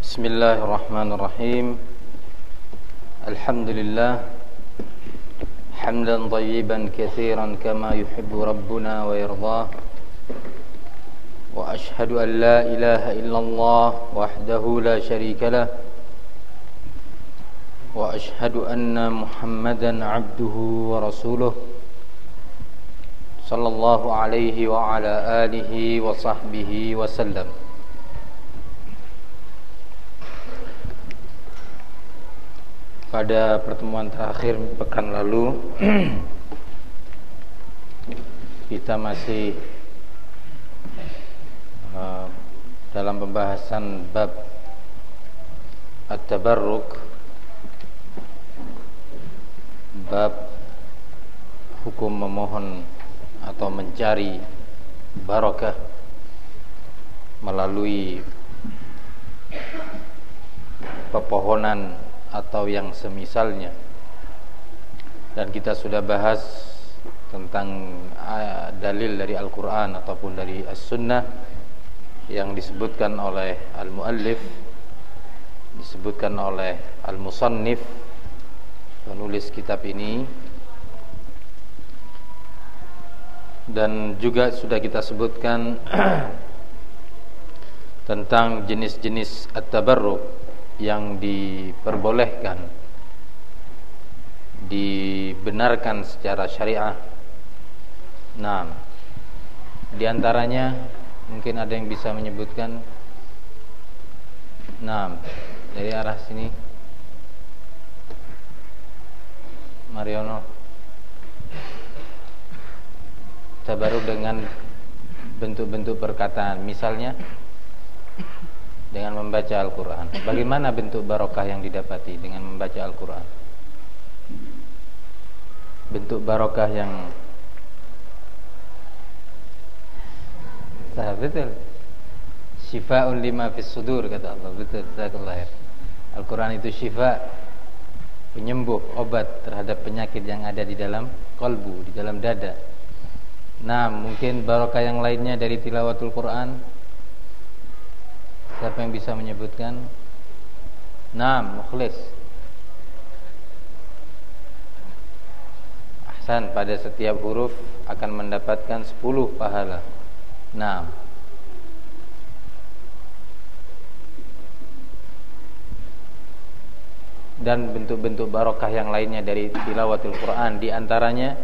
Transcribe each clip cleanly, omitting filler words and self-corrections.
Bismillahirrahmanirrahim. Alhamdulillah hamdan thayyiban katsiran kama yuhibbu rabbuna wa yardah. Wa ashhadu an la ilaha illallah wahdahu la syarika lah. Wa ashhadu anna Muhammadan abduhu wa rasuluh. Sallallahu alaihi wa ala alihi wa sahbihi wa sallam. Pada pertemuan terakhir pekan lalu kita masih dalam pembahasan bab at-tabarruk, bab hukum memohon atau mencari barakah melalui pepohonan atau yang semisalnya. Dan kita sudah bahas tentang dalil dari Al-Quran ataupun dari As-Sunnah yang disebutkan oleh Al-Muallif, disebutkan oleh Al-Musannif, penulis kitab ini. Dan juga sudah kita sebutkan tentang jenis-jenis at-tabarruk yang diperbolehkan, dibenarkan secara syariah. Nah, di antaranya mungkin ada yang bisa menyebutkan. Nah, dari arah sini, Mariono. Tabarruk dengan bentuk-bentuk perkataan, misalnya dengan membaca Al-Quran. Bagaimana bentuk barokah yang didapati dengan membaca Al-Quran? Bentuk barokah yang betul. Syifa'un lima fis sudur, kata Allah. Betul, jazakallahu khair. Al-Quran itu syifa, penyembuh, obat terhadap penyakit yang ada di dalam kalbu, di dalam dada. Nah, mungkin barokah yang lainnya dari tilawatul Quran. Siapa yang bisa menyebutkan? Naam, Mukhlis. Ahsan, pada setiap huruf akan mendapatkan 10 pahala. Naam. Dan bentuk-bentuk barokah yang lainnya dari tilawatul Quran, di antaranya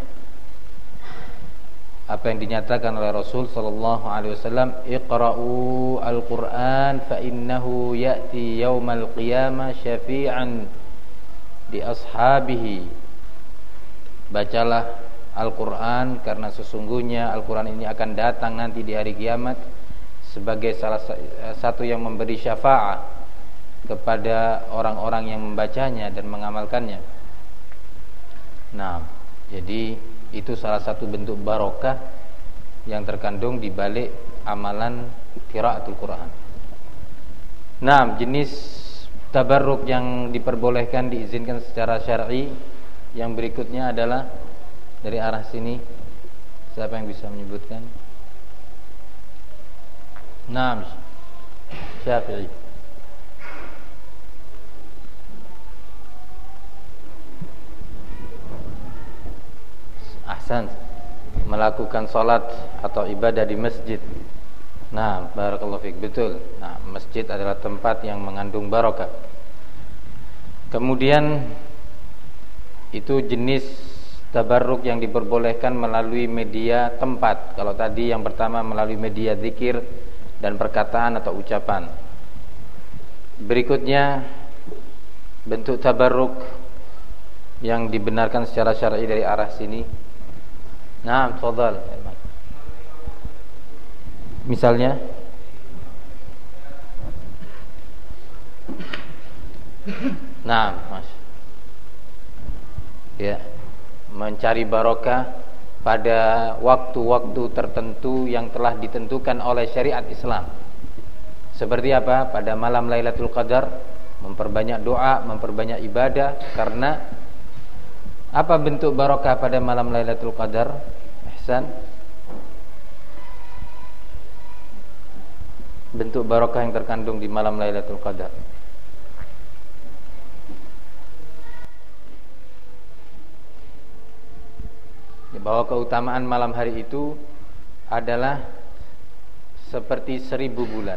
apa yang dinyatakan oleh Rasul sallallahu alaihi wasallam, iqra'u al-Qur'an fa innahu ya'ti yaumal qiyamah syafi'an li ashabihi. Bacalah Al-Qur'an karena sesungguhnya Al-Qur'an ini akan datang nanti di hari kiamat sebagai salah satu yang memberi syafaat kepada orang-orang yang membacanya dan mengamalkannya. Nah, jadi itu salah satu bentuk barokah yang terkandung di balik amalan qiraatul Quran. Nah, jenis tabarruk yang diperbolehkan, diizinkan secara syar'i yang berikutnya adalah dari arah sini. Siapa yang bisa menyebutkan? Naam, Syafi'i. Ahsan, melakukan salat atau ibadah di masjid. Nah, barakallahu fiik, betul. Nah, masjid adalah tempat yang mengandung barokah. Kemudian itu jenis tabarruk yang diperbolehkan melalui media tempat. Kalau tadi yang pertama melalui media zikir dan perkataan atau ucapan. Berikutnya bentuk tabarruk yang dibenarkan secara syar'i dari arah sini. Nah, tafadhal. Misalnya nah, Mas. Ya, mencari barokah pada waktu-waktu tertentu yang telah ditentukan oleh syariat Islam. Seperti apa? Pada malam Lailatul Qadar, memperbanyak doa, memperbanyak ibadah. Karena apa bentuk barokah pada malam Lailatul Qadar? Ihsan. bentuk barokah yang terkandung di malam Lailatul Qadar. Bahwa keutamaan malam hari itu adalah seperti 1000 bulan.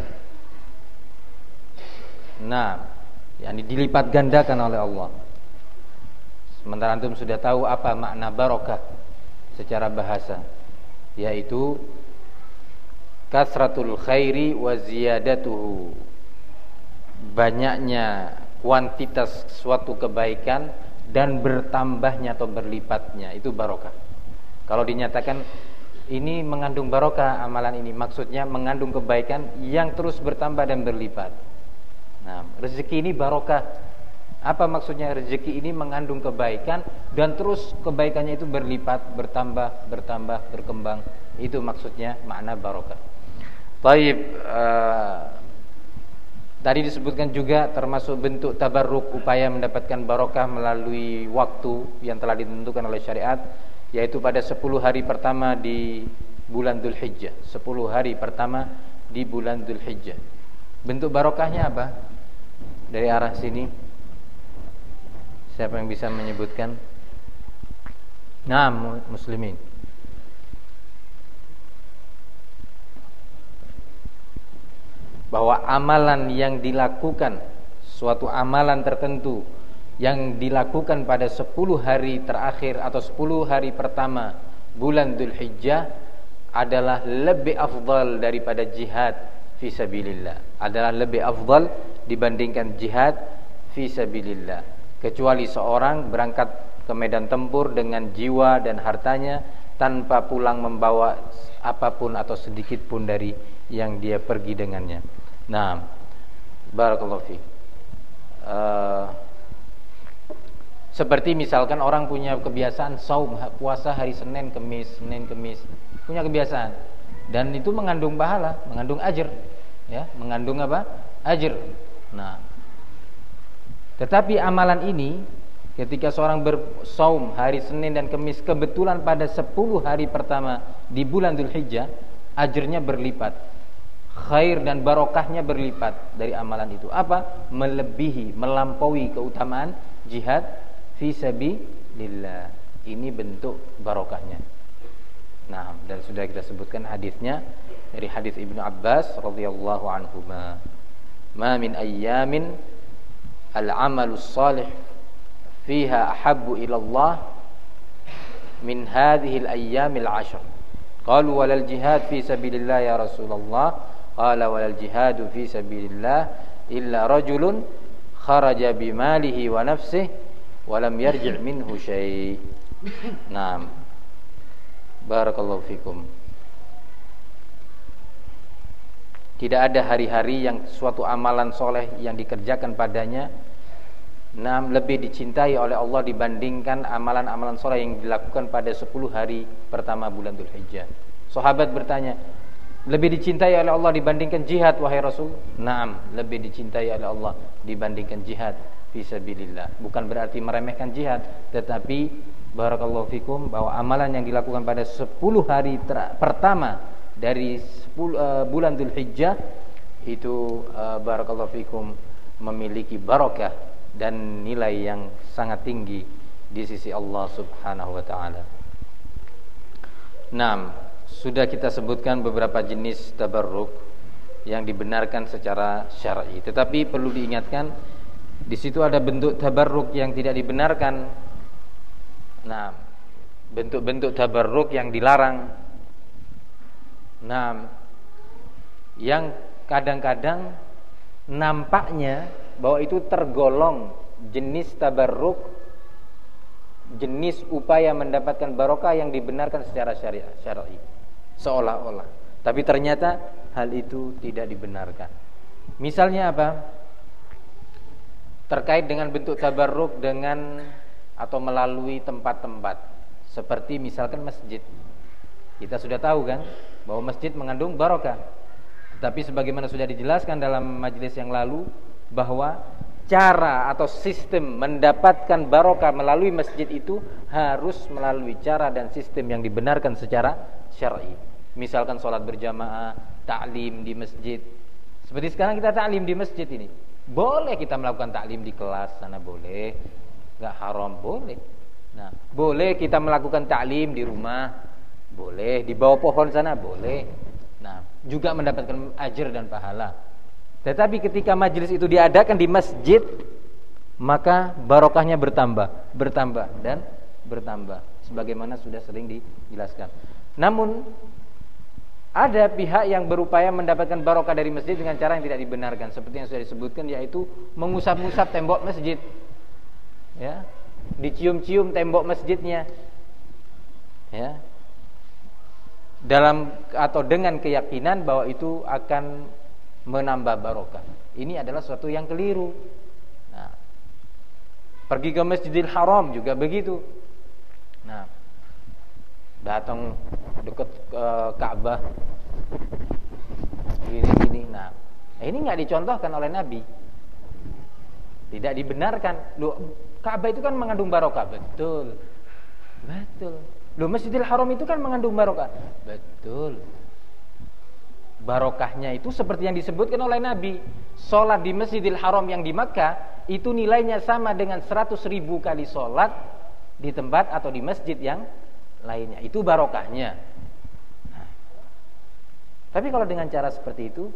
Nah, yakni dilipat gandakan oleh Allah. Sementara antum sudah tahu apa makna barokah secara bahasa, yaitu kasratul khairi wa ziyadatuhu, banyaknya kuantitas suatu kebaikan dan bertambahnya atau berlipatnya, itu barokah. Kalau dinyatakan ini mengandung barokah amalan ini, maksudnya mengandung kebaikan yang terus bertambah dan berlipat. Nah, rezeki ini barokah. Apa maksudnya rezeki ini mengandung kebaikan dan terus kebaikannya itu berlipat, bertambah, berkembang. Itu maksudnya makna barokah. Baik, tadi disebutkan juga termasuk bentuk tabarruk, upaya mendapatkan barokah melalui waktu yang telah ditentukan oleh syariat, yaitu pada 10 hari pertama di bulan Dzulhijjah. 10 hari pertama di bulan Dzulhijjah. Bentuk barokahnya apa? Dari arah sini, siapa yang bisa menyebutkan? Nah, muslimin. Bahwa amalan yang dilakukan, suatu amalan tertentu yang dilakukan pada 10 hari terakhir atau 10 hari pertama bulan Dzulhijjah adalah lebih afdal daripada jihad fisabilillah, adalah lebih afdal dibandingkan jihad fisabilillah. Kecuali seorang berangkat ke medan tempur dengan jiwa dan hartanya tanpa pulang membawa apapun atau sedikit pun dari yang dia pergi dengannya. Nah, barakallahu fiik. Seperti misalkan orang punya kebiasaan saum, puasa hari Senin Kemis, punya kebiasaan, dan itu mengandung pahala, mengandung ajr, ya, mengandung apa? Ajr. Nah, tetapi amalan ini ketika seorang bersaum hari Senin dan Kemis kebetulan pada 10 hari pertama di bulan Dzulhijjah, ajrnya berlipat, khair dan barokahnya berlipat dari amalan itu. Apa? Melebihi, melampaui keutamaan jihad fisabilillah. Ini bentuk barokahnya. Nah, dan sudah kita sebutkan hadisnya dari hadis Ibnu Abbas radhiyallahu anhuma. Ma min ayyamin al-amalus salih fiha ahabbu ila Allah min hadhihi al-ayyamil 'ashr. Qalu walal jihad fi sabilillah ya Rasulullah. Qala walal jihadu fi sabilillah illa rajulun kharaja bimalihi wa nafsihi walam yarji' minhu syai'. Naam. Barakallahu fikum. Tidak ada hari-hari yang suatu amalan soleh yang dikerjakan padanya lebih dicintai oleh Allah dibandingkan amalan-amalan soleh yang dilakukan pada 10 hari pertama bulan Dzulhijjah. Sahabat bertanya, lebih dicintai oleh Allah dibandingkan jihad wahai Rasul? Naam, lebih dicintai oleh Allah dibandingkan jihad fisabilillah. Bukan berarti meremehkan jihad, tetapi barakallahu fikum bahwa amalan yang dilakukan pada 10 hari pertama dari bulan Dzulhijjah itu barakallahu fikum memiliki barakah dan nilai yang sangat tinggi di sisi Allah Subhanahu wa taala. Naam, sudah kita sebutkan beberapa jenis tabarruk yang dibenarkan secara syar'i, tetapi perlu diingatkan di situ ada bentuk tabarruk yang tidak dibenarkan. Nah, bentuk-bentuk tabarruk yang dilarang. Nah, yang kadang-kadang nampaknya bahwa itu tergolong jenis tabarruk, jenis upaya mendapatkan barokah yang dibenarkan secara syar'i, seolah-olah. Tapi ternyata hal itu tidak dibenarkan. Misalnya apa? Terkait dengan bentuk tabarruk dengan atau melalui tempat-tempat, seperti misalkan masjid. Kita sudah tahu kan bahwa masjid mengandung barokah. Tetapi sebagaimana sudah dijelaskan dalam majelis yang lalu, bahwa cara atau sistem mendapatkan barokah melalui masjid itu harus melalui cara dan sistem yang dibenarkan secara syar'i. Misalkan sholat berjamaah, ta'lim di masjid, Seperti sekarang kita taklim di masjid ini. Boleh kita melakukan taklim di kelas sana, boleh. Enggak haram, boleh. Nah, boleh kita melakukan taklim di rumah, boleh. Di bawah pohon sana, boleh. Nah, juga mendapatkan ajar dan pahala. Tetapi ketika majelis itu diadakan di masjid, maka barokahnya bertambah dan bertambah, sebagaimana sudah sering dijelaskan. Namun ada pihak yang berupaya mendapatkan barokah dari masjid dengan cara yang tidak dibenarkan, seperti yang sudah disebutkan, yaitu mengusap-usap tembok masjid, ya, dicium-cium tembok masjidnya, ya, dalam atau dengan keyakinan bahwa itu akan menambah barokah. Ini adalah suatu yang keliru. Nah, pergi ke Masjidil Haram juga begitu. Nah, datang dekat Ka'bah gini. Nah, ini nggak dicontohkan oleh Nabi. Tidak dibenarkan. Loh, Ka'bah itu kan mengandung barokah, betul. Loh, Masjidil Haram itu kan mengandung barokah, betul. Barokahnya itu seperti yang disebutkan oleh Nabi. Sholat di Masjidil Haram yang di Makkah itu nilainya sama dengan 100.000 kali sholat di tempat atau di masjid yang lainnya. Itu barokahnya. Nah, tapi kalau dengan cara seperti itu,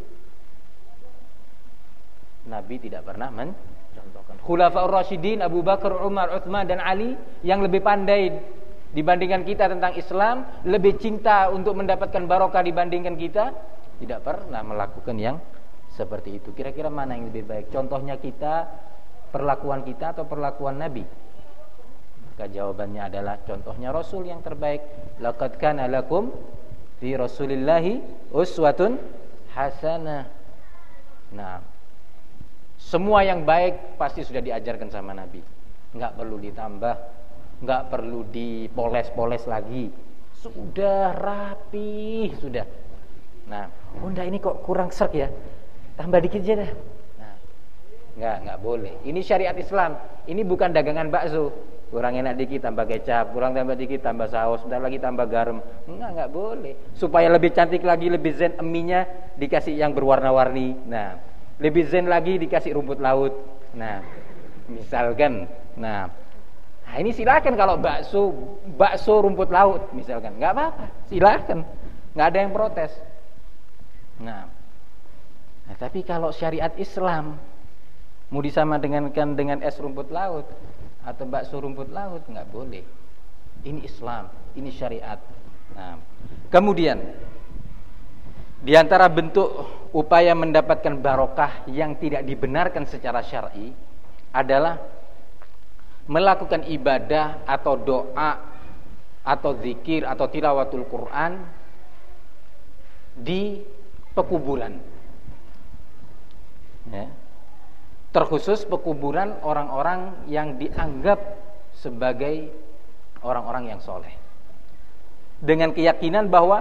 Nabi tidak pernah mencontohkan. Khulafaur Rasyidin Abu Bakar, Umar, Utsman dan Ali yang lebih pandai dibandingkan kita tentang Islam, lebih cinta untuk mendapatkan barokah dibandingkan kita, tidak pernah melakukan yang seperti itu. Kira-kira mana yang lebih baik? Contohnya kita, perlakuan kita, atau perlakuan Nabi? Maka jawabannya adalah contohnya Rasul yang terbaik. Laqad kana lakum fi Rasulillahi uswatun hasanah. Nah, semua yang baik pasti sudah diajarkan sama Nabi. Enggak perlu ditambah, enggak perlu dipoles-poles lagi. Sudah rapi, sudah. Nah, Bunda ini kok kurang serk ya, tambah dikit aja dah. Nah, enggak boleh. Ini syariat Islam. Ini bukan dagangan bakso. Kurang enak dikit tambah kecap, kurang tambah dikit tambah saus, bentar lagi tambah garam. Enggak boleh. Supaya lebih cantik lagi, lebih zen, eminya dikasih yang berwarna-warni. Nah, lebih zen lagi dikasih rumput laut. Nah, misalkan. Nah, ini silakan kalau bakso rumput laut misalkan, enggak apa-apa, silakan. Enggak ada yang protes. Nah, tapi kalau syariat Islam mau disamakan dengan es rumput laut atau bakso rumput laut, nggak boleh. Ini Islam, ini syariat. Nah, kemudian di antara bentuk upaya mendapatkan barokah yang tidak dibenarkan secara syar'i adalah melakukan ibadah atau doa atau zikir atau tilawatul Quran di pekuburan, ya. Terkhusus pekuburan orang-orang yang dianggap sebagai orang-orang yang soleh, dengan keyakinan bahwa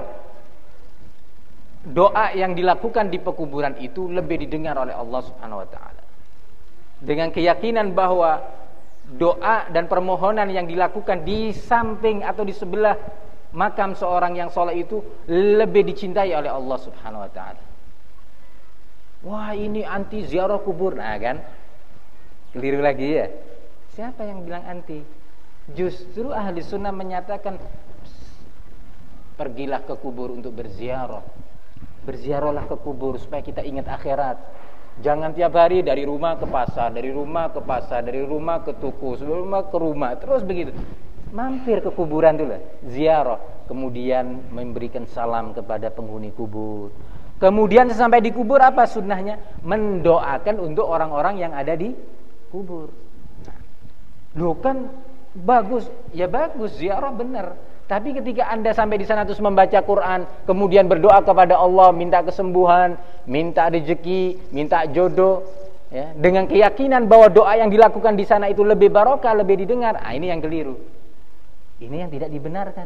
doa yang dilakukan di pekuburan itu lebih didengar oleh Allah Subhanahu wa ta'ala, dengan keyakinan bahwa doa dan permohonan yang dilakukan di samping atau di sebelah makam seorang yang soleh itu lebih dicintai oleh Allah Subhanahu wa ta'ala. Wah, ini anti ziarah kubur. Nah kan, keliru lagi ya. Siapa yang bilang anti? Justru ahli sunnah menyatakan pergilah ke kubur untuk berziarah. Berziarahlah ke kubur supaya kita ingat akhirat. Jangan tiap hari dari rumah ke pasar, dari rumah ke pasar, dari rumah ke toko, dari rumah ke rumah, terus begitu. Mampir ke kuburan dulu, ziarah, kemudian memberikan salam kepada penghuni kubur. Kemudian sampai di kubur apa sunnahnya? Mendoakan untuk orang-orang yang ada di kubur. Loh kan bagus, ya bagus, ziarah benar. Tapi ketika Anda sampai di sana terus membaca Quran, kemudian berdoa kepada Allah, minta kesembuhan, minta rezeki, minta jodoh, ya, dengan keyakinan bahwa doa yang dilakukan di sana itu lebih barokah, lebih didengar. Ini yang keliru. Ini yang tidak dibenarkan.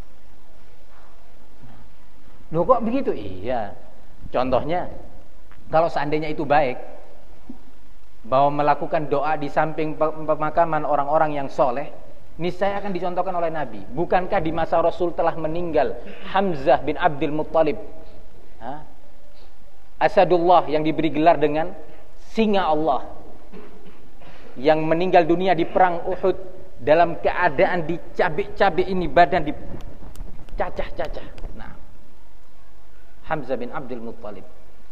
Loh kok begitu? Iya. Contohnya, kalau seandainya itu baik, bahwa melakukan doa di samping pemakaman orang-orang yang soleh, niscaya akan dicontohkan oleh Nabi. Bukankah di masa Rasul telah meninggal Hamzah bin Abdul Muttalib, Asadullah, yang diberi gelar dengan singa Allah, yang meninggal dunia di perang Uhud dalam keadaan dicabik-cabik ini, badan dicacah-cacah. Nah, Hamzah bin Abdul Muttalib.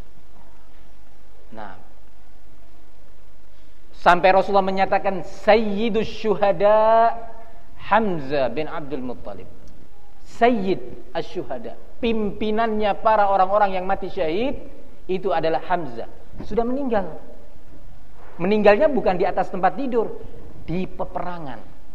Nah, sampai Rasulullah menyatakan Sayyidus Syuhada Hamzah bin Abdul Muttalib. Sayyid asy-syuhada, pimpinannya para orang-orang yang mati syahid itu adalah Hamzah. Sudah meninggal. Meninggalnya bukan di atas tempat tidur, di peperangan.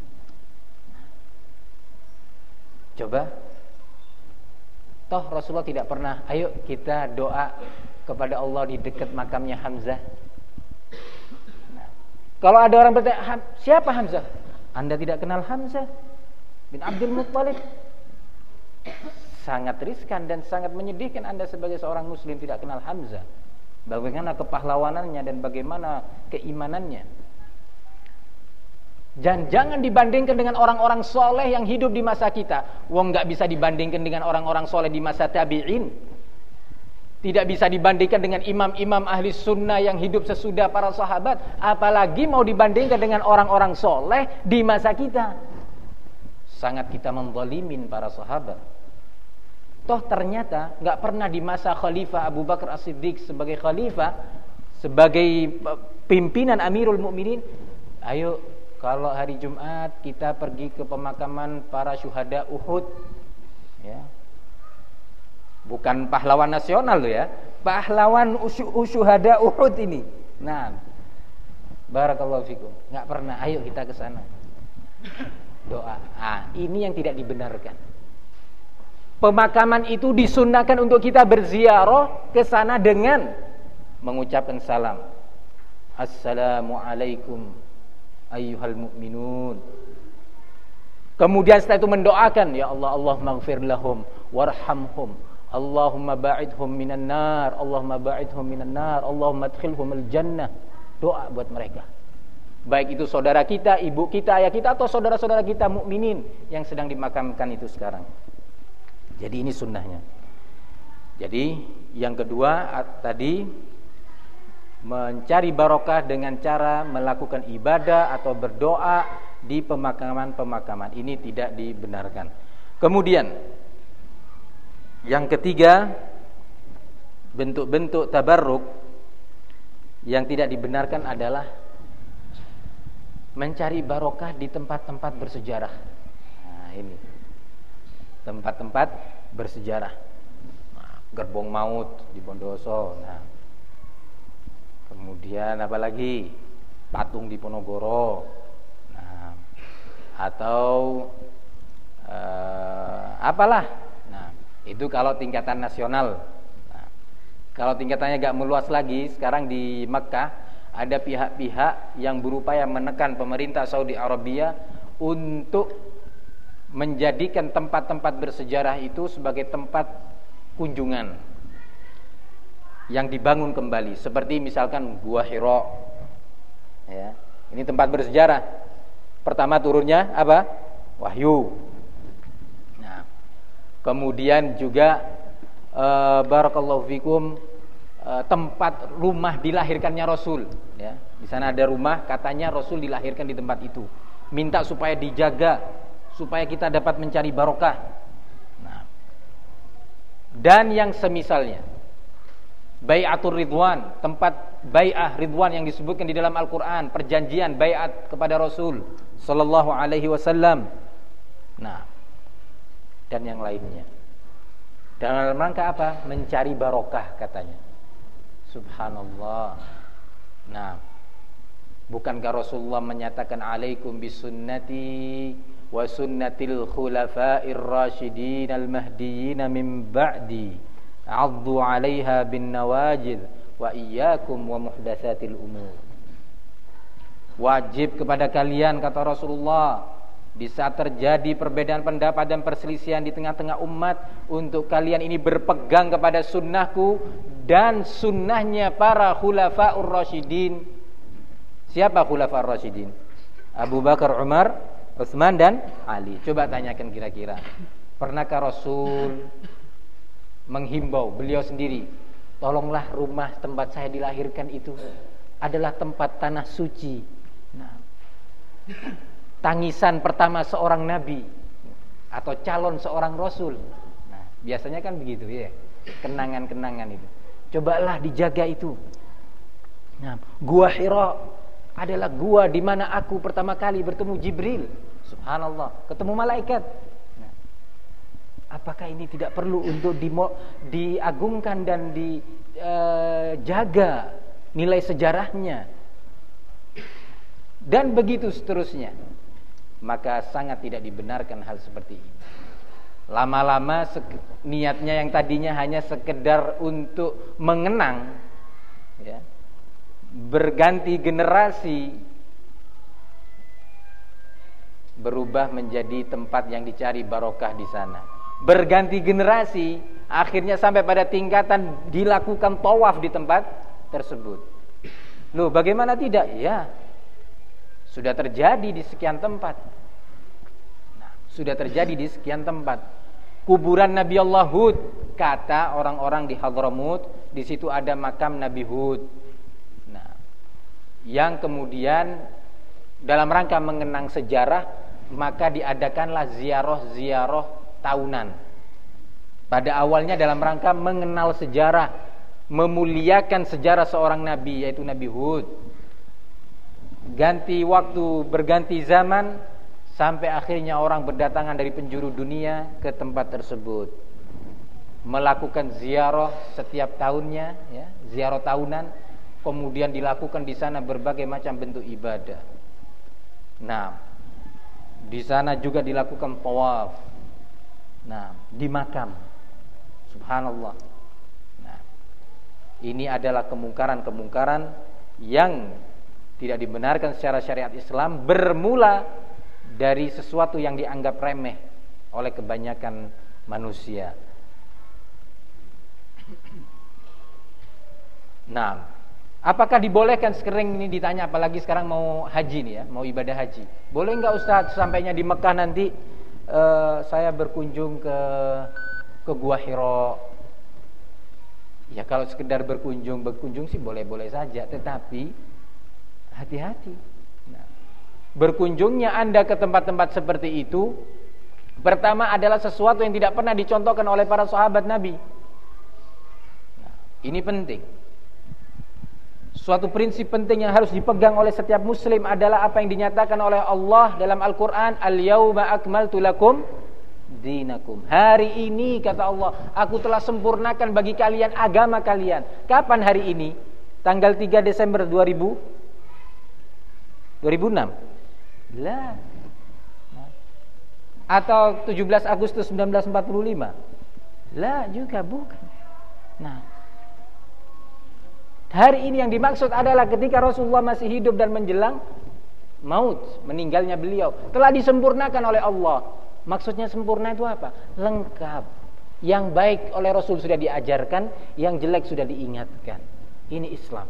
Coba, toh Rasulullah tidak pernah, ayo kita doa kepada Allah di dekat makamnya Hamzah. Nah, kalau ada orang bertanya, siapa Hamzah? Anda tidak kenal Hamzah bin Abdul Muttalib? Sangat riskan dan sangat menyedihkan Anda sebagai seorang muslim tidak kenal Hamzah. Bagaimana kepahlawanannya dan bagaimana keimanannya. Dan jangan dibandingkan dengan orang-orang soleh yang hidup di masa kita. Wong gak bisa dibandingkan dengan orang-orang soleh di masa tabi'in. Tidak bisa dibandingkan dengan imam-imam ahli sunnah yang hidup sesudah para sahabat. Apalagi mau dibandingkan dengan orang-orang soleh di masa kita. Sangat kita menzalimin para sahabat. Toh ternyata gak pernah di masa Khalifah Abu Bakar As-Siddiq sebagai khalifah, sebagai pimpinan Amirul Mukminin, ayo kalau hari Jumat kita pergi ke pemakaman para syuhada Uhud, ya. Bukan pahlawan nasional loh ya, pahlawan syuhada Uhud ini. Nah, barakallahu fikum. Gak pernah, ayo kita ke sana. Doa. Ini yang tidak dibenarkan. Pemakaman itu disunnahkan untuk kita berziarah ke sana dengan mengucapkan salam. Assalamualaikum ayyuhal mu'minun. Kemudian setelah itu mendoakan, ya Allah, Allahumma ighfir lahum warhamhum, Allahumma ba'idhum minan nar, Allahumma ba'idhum minan nar, Allahumma adkhilhum al-jannah. Doa buat mereka. Baik itu saudara kita, ibu kita, ayah kita, atau saudara-saudara kita mukminin yang sedang dimakamkan itu sekarang. Jadi ini sunnahnya. Jadi yang kedua tadi, mencari barokah dengan cara melakukan ibadah atau berdoa di pemakaman-pemakaman. Ini tidak dibenarkan. Kemudian yang ketiga, bentuk-bentuk tabarruk yang tidak dibenarkan adalah mencari barokah di tempat-tempat bersejarah. Nah, ini tempat-tempat bersejarah. Nah, Gerbong Maut di Bondoso. Nah, kemudian apa lagi? Patung di Ponorogo. Nah, atau apalah. Nah, itu kalau tingkatan nasional. Nah, kalau tingkatannya gak meluas lagi, sekarang di Mekah ada pihak-pihak yang berupaya menekan pemerintah Saudi Arabia untuk menjadikan tempat-tempat bersejarah itu sebagai tempat kunjungan yang dibangun kembali, seperti misalkan Gua Hira, ya. Ini tempat bersejarah. Pertama turunnya apa? Wahyu. Nah, kemudian juga barakallahu fikum, tempat rumah dilahirkannya Rasul, ya. Di sana ada rumah, katanya Rasul dilahirkan di tempat itu. Minta supaya dijaga, supaya kita dapat mencari barokah. Nah, dan yang semisalnya, Bai'atur Ridwan, tempat bai'ah Ridwan yang disebutkan di dalam Al-Quran, perjanjian bai'at kepada Rasul Sallallahu Alaihi Wasallam. Nah, dan yang lainnya. Dalam rangka apa? Mencari barokah katanya. Subhanallah. Nah, bukankah Rasulullah menyatakan alaikum bisunnati wa sunnatil khulafa'ir rasyidin al-mahdiyyin min ba'di 'addu 'alaiha bin nawajid wa iyyakum wa muhdatsatil umur. Wajib kepada kalian, kata Rasulullah, di saat terjadi perbedaan pendapat dan perselisihan di tengah-tengah umat, untuk kalian ini berpegang kepada sunnahku dan sunnahnya para khulafa'ur rasyidin. Siapa khulafa'ur rasyidin? Abu Bakar, Umar, Utsman dan Ali. Coba tanyakan kira-kira, pernahkah Rasul menghimbau beliau sendiri tolonglah rumah tempat saya dilahirkan itu adalah tempat tanah suci. Nah, tangisan pertama seorang nabi atau calon seorang rasul. Nah, biasanya kan begitu ya, kenangan-kenangan itu. Cobalah dijaga itu. Nah, Gua Hira adalah gua di mana aku pertama kali bertemu Jibril. Subhanallah, ketemu malaikat. Nah, apakah ini tidak perlu untuk diagungkan dan dijaga nilai sejarahnya? Dan begitu seterusnya. Maka sangat tidak dibenarkan hal seperti ini. Lama-lama niatnya yang tadinya hanya sekedar untuk mengenang, ya, berganti generasi, berubah menjadi tempat yang dicari barokah di sana. Berganti generasi, akhirnya sampai pada tingkatan dilakukan tawaf di tempat tersebut. Loh, bagaimana tidak? Ya, sudah terjadi di sekian tempat. Nah, sudah terjadi di sekian tempat. Kuburan Nabi Allah Hud, kata orang-orang di Hadramut, di situ ada makam Nabi Hud. Nah, yang kemudian dalam rangka mengenang sejarah, maka diadakanlah ziarah-ziarah tahunan. Pada awalnya dalam rangka mengenal sejarah, memuliakan sejarah seorang nabi, yaitu Nabi Hud. Ganti waktu, berganti zaman, sampai akhirnya orang berdatangan dari penjuru dunia ke tempat tersebut, melakukan ziarah setiap tahunnya, ya, ziarah tahunan. Kemudian dilakukan di sana berbagai macam bentuk ibadah. Nah, di sana juga dilakukan tawaf. Nah, di makam. Subhanallah. Nah, ini adalah kemungkaran-kemungkaran yang tidak dibenarkan secara syariat Islam, bermula dari sesuatu yang dianggap remeh oleh kebanyakan manusia. Nah, apakah dibolehkan sekarang ini ditanya, apalagi sekarang mau haji nih ya, mau ibadah haji. Boleh enggak Ustaz sampainya di Mekah nanti saya berkunjung ke Gua Hira? Ya kalau sekedar berkunjung sih boleh-boleh saja, tetapi hati-hati. Nah, berkunjungnya Anda ke tempat-tempat seperti itu, pertama adalah sesuatu yang tidak pernah dicontohkan oleh para sahabat Nabi. Nah, ini penting. Suatu prinsip penting yang harus dipegang oleh setiap muslim adalah apa yang dinyatakan oleh Allah dalam Al-Quran, Al-Yawma akmaltu lakum dinakum. Hari ini, kata Allah, aku telah sempurnakan bagi kalian agama kalian. Kapan hari ini? Tanggal 3 Desember 2006? Lah. Atau 17 Agustus 1945? Lah juga bukan. Nah, hari ini yang dimaksud adalah ketika Rasulullah masih hidup dan menjelang maut, meninggalnya beliau, telah disempurnakan oleh Allah. Maksudnya sempurna itu apa? Lengkap. Yang baik oleh Rasul sudah diajarkan, yang jelek sudah diingatkan. Ini Islam.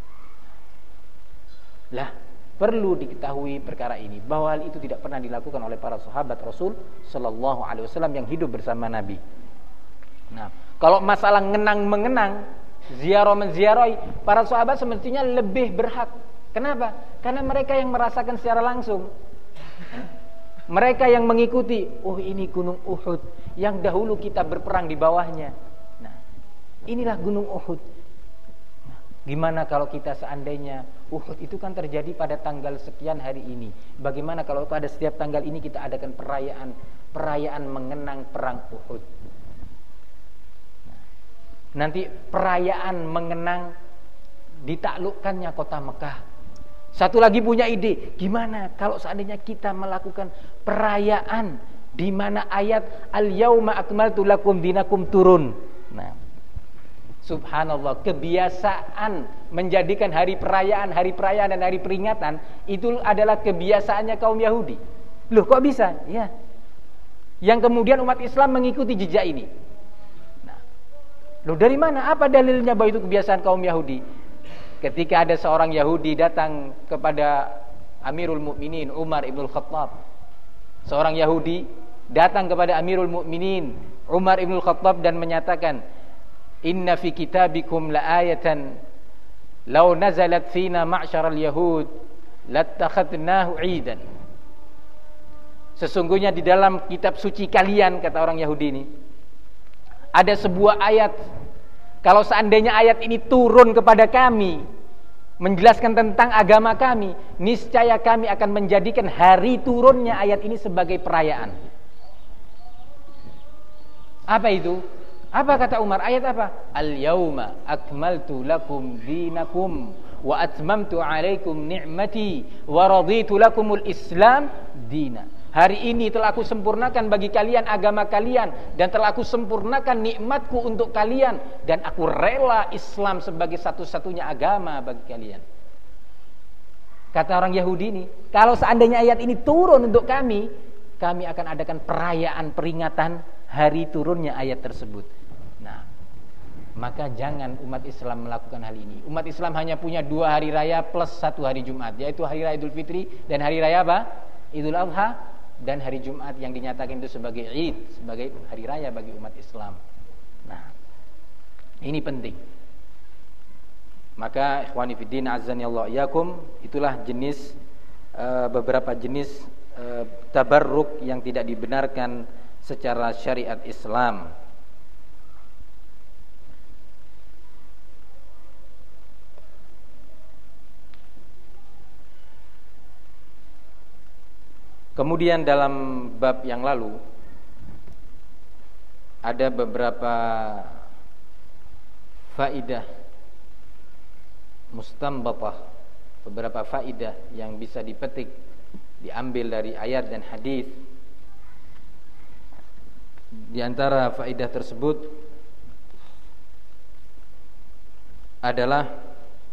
Lah, perlu diketahui perkara ini, bahwa hal itu tidak pernah dilakukan oleh para sahabat Rasul sallallahu alaihi wasallam yang hidup bersama Nabi. Nah, kalau masalah mengenang, ziarah menziarahi, para sahabat semestinya lebih berhak. Kenapa? Karena mereka yang merasakan secara langsung. Mereka yang mengikuti, oh ini gunung Uhud yang dahulu kita berperang di bawahnya. Nah, inilah gunung Uhud. Nah, gimana kalau kita seandainya Uhud itu kan terjadi pada tanggal sekian hari ini. Bagaimana kalau pada setiap tanggal ini kita adakan perayaan mengenang perang Uhud. Nah, nanti perayaan mengenang ditaklukkannya kota Mekah. Satu lagi punya ide, gimana kalau seandainya kita melakukan perayaan di mana ayat Al-Yauma akmaltu lakum dinakum turun. Nah, subhanallah, kebiasaan menjadikan hari perayaan dan hari peringatan itu adalah kebiasaannya kaum Yahudi. Loh, kok bisa? Ya. Yang kemudian umat Islam mengikuti jejak ini. Nah, loh dari mana? Apa dalilnya bahwa itu kebiasaan kaum Yahudi? Ketika ada seorang Yahudi datang kepada Amirul Mukminin Umar ibn Khattab. Seorang Yahudi datang kepada Amirul Mukminin Umar ibn Khattab dan menyatakan, inna fi kitabikum laayatan law nazalat fina ma'syaral yahud lattakhadnahu 'idan. Sesungguhnya di dalam kitab suci kalian, kata orang Yahudi ini, ada sebuah ayat. Kalau seandainya ayat ini turun kepada kami, menjelaskan tentang agama kami, niscaya kami akan menjadikan hari turunnya ayat ini sebagai perayaan. Apa itu? Apa kata Umar? Ayat apa? Al-yauma akmaltu lakum dinakum wa atmamtu alaikum ni'mati wa raditu lakumul Islam dina. Hari ini telah aku sempurnakan bagi kalian agama kalian, dan telah aku sempurnakan nikmatku untuk kalian, dan aku rela Islam sebagai satu-satunya agama bagi kalian. Kata orang Yahudi ini, kalau seandainya ayat ini turun untuk kami akan adakan perayaan peringatan hari turunnya ayat tersebut. Nah, maka jangan umat Islam melakukan hal ini. Umat Islam hanya punya 2 hari raya plus 1 hari Jumat, yaitu hari raya Idul Fitri dan hari raya apa? Idul Adha, dan hari Jumat yang dinyatakan itu sebagai Id, sebagai hari raya bagi umat Islam. Nah, ini penting. Maka ikhwani fiddin azani Allah iyakum, itulah jenis beberapa jenis tabarruk yang tidak dibenarkan secara syariat Islam. Kemudian dalam bab yang lalu ada beberapa faidah mustanbatah, beberapa faidah yang bisa dipetik, diambil dari ayat dan hadis. Di antara faidah tersebut adalah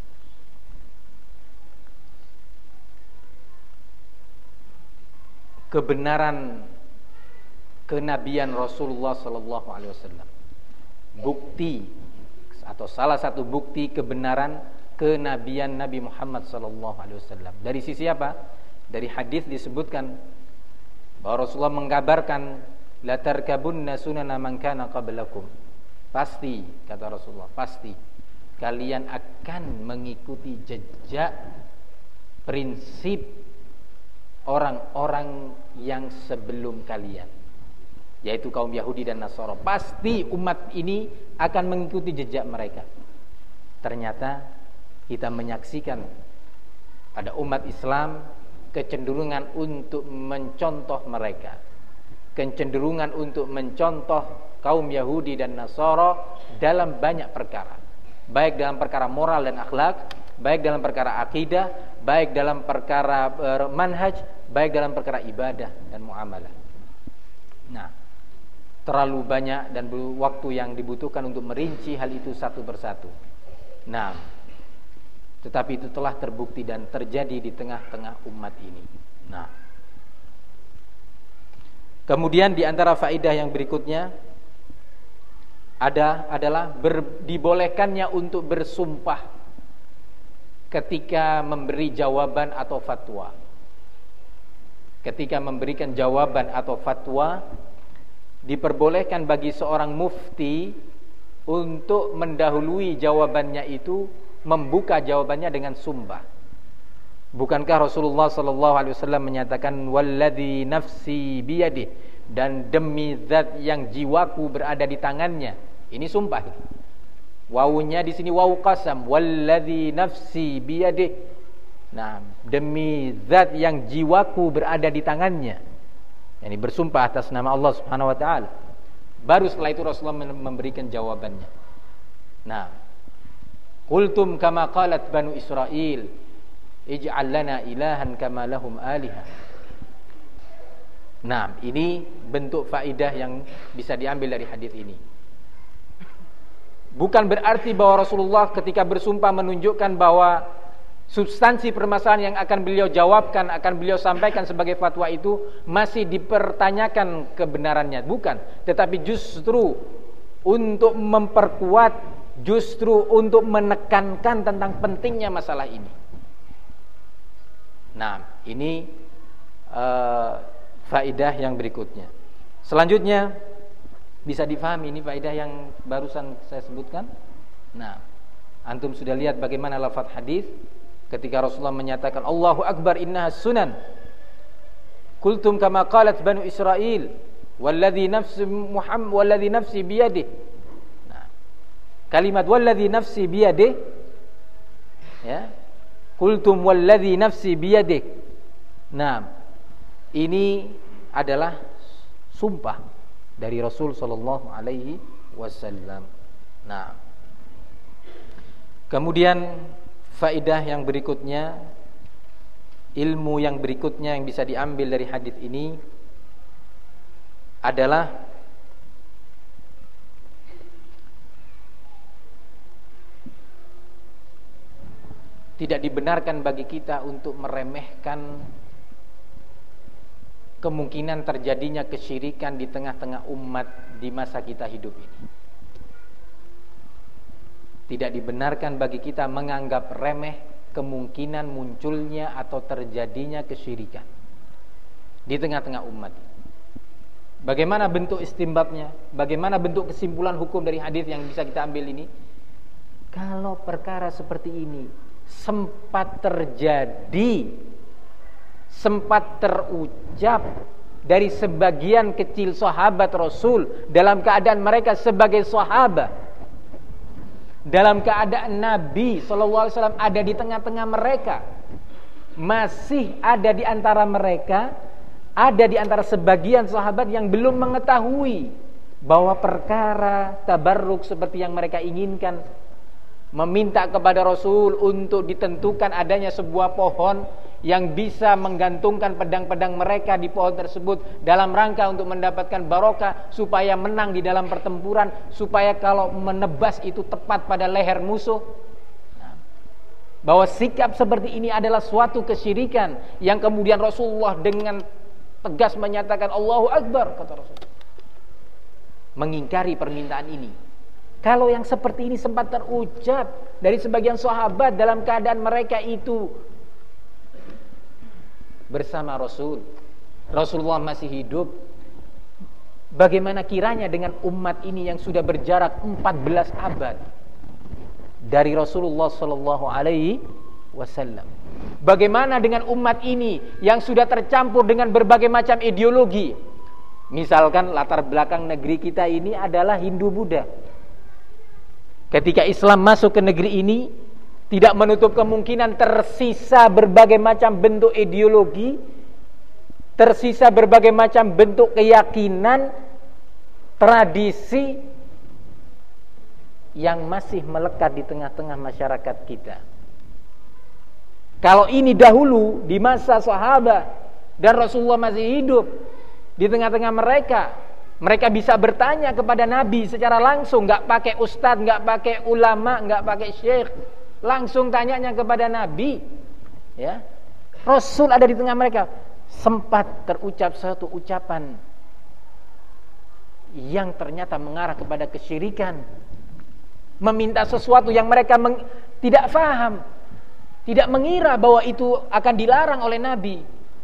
kebenaran kenabian Rasulullah sallallahu alaihi wasallam. Bukti atau salah satu bukti kebenaran kenabian Nabi Muhammad sallallahu alaihi wasallam. Dari sisi apa? Dari hadis disebutkan bahwa Rasulullah mengabarkan la tarkabunna sunana man kana qablakum. Pasti, kata Rasulullah, pasti kalian akan mengikuti jejak prinsip orang-orang yang sebelum kalian, yaitu kaum Yahudi dan Nasara. Pasti umat ini akan mengikuti jejak mereka. Ternyata kita menyaksikan pada umat Islam kecenderungan untuk mencontoh mereka, kecenderungan untuk mencontoh kaum Yahudi dan Nasara dalam banyak perkara, baik dalam perkara moral dan akhlak, baik dalam perkara akidah, baik dalam perkara manhaj, baik dalam perkara ibadah dan muamalah. Nah, terlalu banyak dan waktu yang dibutuhkan untuk merinci hal itu satu persatu. Nah, tetapi itu telah terbukti dan terjadi di tengah-tengah umat ini. Nah, kemudian di antara faedah yang berikutnya adalah dibolehkannya untuk bersumpah ketika memberi jawaban atau fatwa. Ketika memberikan jawaban atau fatwa, diperbolehkan bagi seorang mufti untuk mendahului jawabannya itu, membuka jawabannya dengan sumpah. Bukankah Rasulullah SAW menyatakan walladzi nafsi biyadih, dan demi zat yang jiwaku berada di tangannya. Ini sumpah. Wawunya di sini wawu qasam, walladzi nafsi biyadih. Nah, demi zat yang jiwaku berada di tangannya. Yani bersumpah atas nama Allah Subhanahu wa taala. Baru setelah itu Rasulullah memberikan jawabannya. Nah, qultum kama qalat banu Israil, ij'al lana ilahan kama lahum alihah. Nah, ini bentuk faidah yang bisa diambil dari hadis ini. Bukan berarti bahwa Rasulullah ketika bersumpah menunjukkan bahwa substansi permasalahan yang akan beliau jawabkan, akan beliau sampaikan sebagai fatwa itu masih dipertanyakan kebenarannya. Bukan, tetapi justru untuk memperkuat, justru untuk menekankan tentang pentingnya masalah ini. Nah, ini faedah yang berikutnya. Selanjutnya, Bisa difahami ini faedah yang barusan saya sebutkan? Nah, antum sudah lihat bagaimana lafaz hadis ketika Rasulullah menyatakan Allahu Akbar innaha sunan. Qultum kama qalat Banu Israil walladzi nafsi Muhammad walladzi nafsi biyadihi. Nah, kalimat walladzi nafsi biyadihi, ya. Qultum walladzi nafsi biyadihi. Nah, ini adalah sumpah dari Rasul sallallahu alaihi wasallam. Nah, kemudian faedah yang berikutnya, ilmu yang berikutnya yang bisa diambil dari hadis ini adalah tidak dibenarkan bagi kita untuk meremehkan kemungkinan terjadinya kesyirikan di tengah-tengah umat di masa kita hidup ini. Tidak dibenarkan bagi kita menganggap remeh kemungkinan munculnya atau terjadinya kesyirikan di tengah-tengah umat. Bagaimana bentuk istinbatnya? Bagaimana bentuk kesimpulan hukum dari hadis yang bisa kita ambil ini? Kalau perkara seperti ini sempat terjadi, sempat terucap dari sebagian kecil sahabat Rasul dalam keadaan mereka sebagai sahabat, dalam keadaan Nabi SAW ada di tengah-tengah mereka, masih ada di antara mereka, ada di antara sebagian sahabat yang belum mengetahui bahwa perkara tabarruk seperti yang mereka inginkan, meminta kepada Rasul untuk ditentukan adanya sebuah pohon yang bisa menggantungkan pedang-pedang mereka di pohon tersebut dalam rangka untuk mendapatkan barokah supaya menang di dalam pertempuran, supaya kalau menebas itu tepat pada leher musuh. Bahwa sikap seperti ini adalah suatu kesyirikan yang kemudian Rasulullah dengan tegas menyatakan Allahu Akbar, kata Rasul, mengingkari permintaan ini. Kalau yang seperti ini sempat terucap dari sebagian sahabat dalam keadaan mereka itu bersama Rasul, Rasulullah masih hidup, bagaimana kiranya dengan umat ini yang sudah berjarak 14 abad dari Rasulullah sallallahu alaihi wasallam? Bagaimana dengan umat ini yang sudah tercampur dengan berbagai macam ideologi? Misalkan latar belakang negeri kita ini adalah Hindu-Buddha. Ketika Islam masuk ke negeri ini, tidak menutup kemungkinan tersisa berbagai macam bentuk ideologi, tersisa berbagai macam bentuk keyakinan, tradisi yang masih melekat di tengah-tengah masyarakat kita. Kalau ini dahulu di masa sahabat dan Rasulullah masih hidup di tengah-tengah mereka, mereka bisa bertanya kepada Nabi secara langsung, nggak pakai ustadz, nggak pakai ulama, nggak pakai syekh, langsung tanyanya kepada Nabi. Ya, Rasul ada di tengah mereka. Sempat terucap satu ucapan yang ternyata mengarah kepada kesyirikan, meminta sesuatu yang mereka tidak faham, tidak mengira bahwa itu akan dilarang oleh Nabi.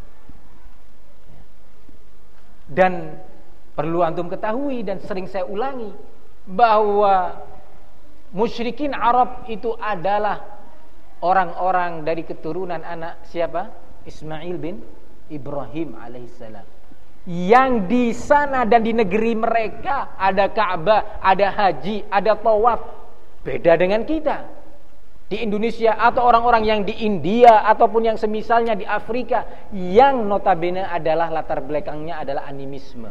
Dan perlu antum ketahui dan sering saya ulangi bahwa musyrikin Arab itu adalah orang-orang dari keturunan anak siapa? Ismail bin Ibrahim alaihissalam. Yang di sana dan di negeri mereka ada Ka'bah, ada haji, ada tawaf. Beda dengan kita di Indonesia atau orang-orang yang di India ataupun yang semisalnya di Afrika yang notabene adalah latar belakangnya adalah animisme.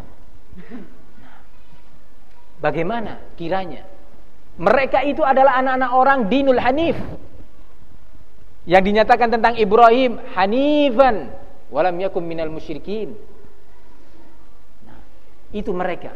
Bagaimana kiranya mereka itu adalah anak-anak orang dinul hanif, yang dinyatakan tentang Ibrahim hanifan walam yakum minal musyrikin. Nah, itu mereka.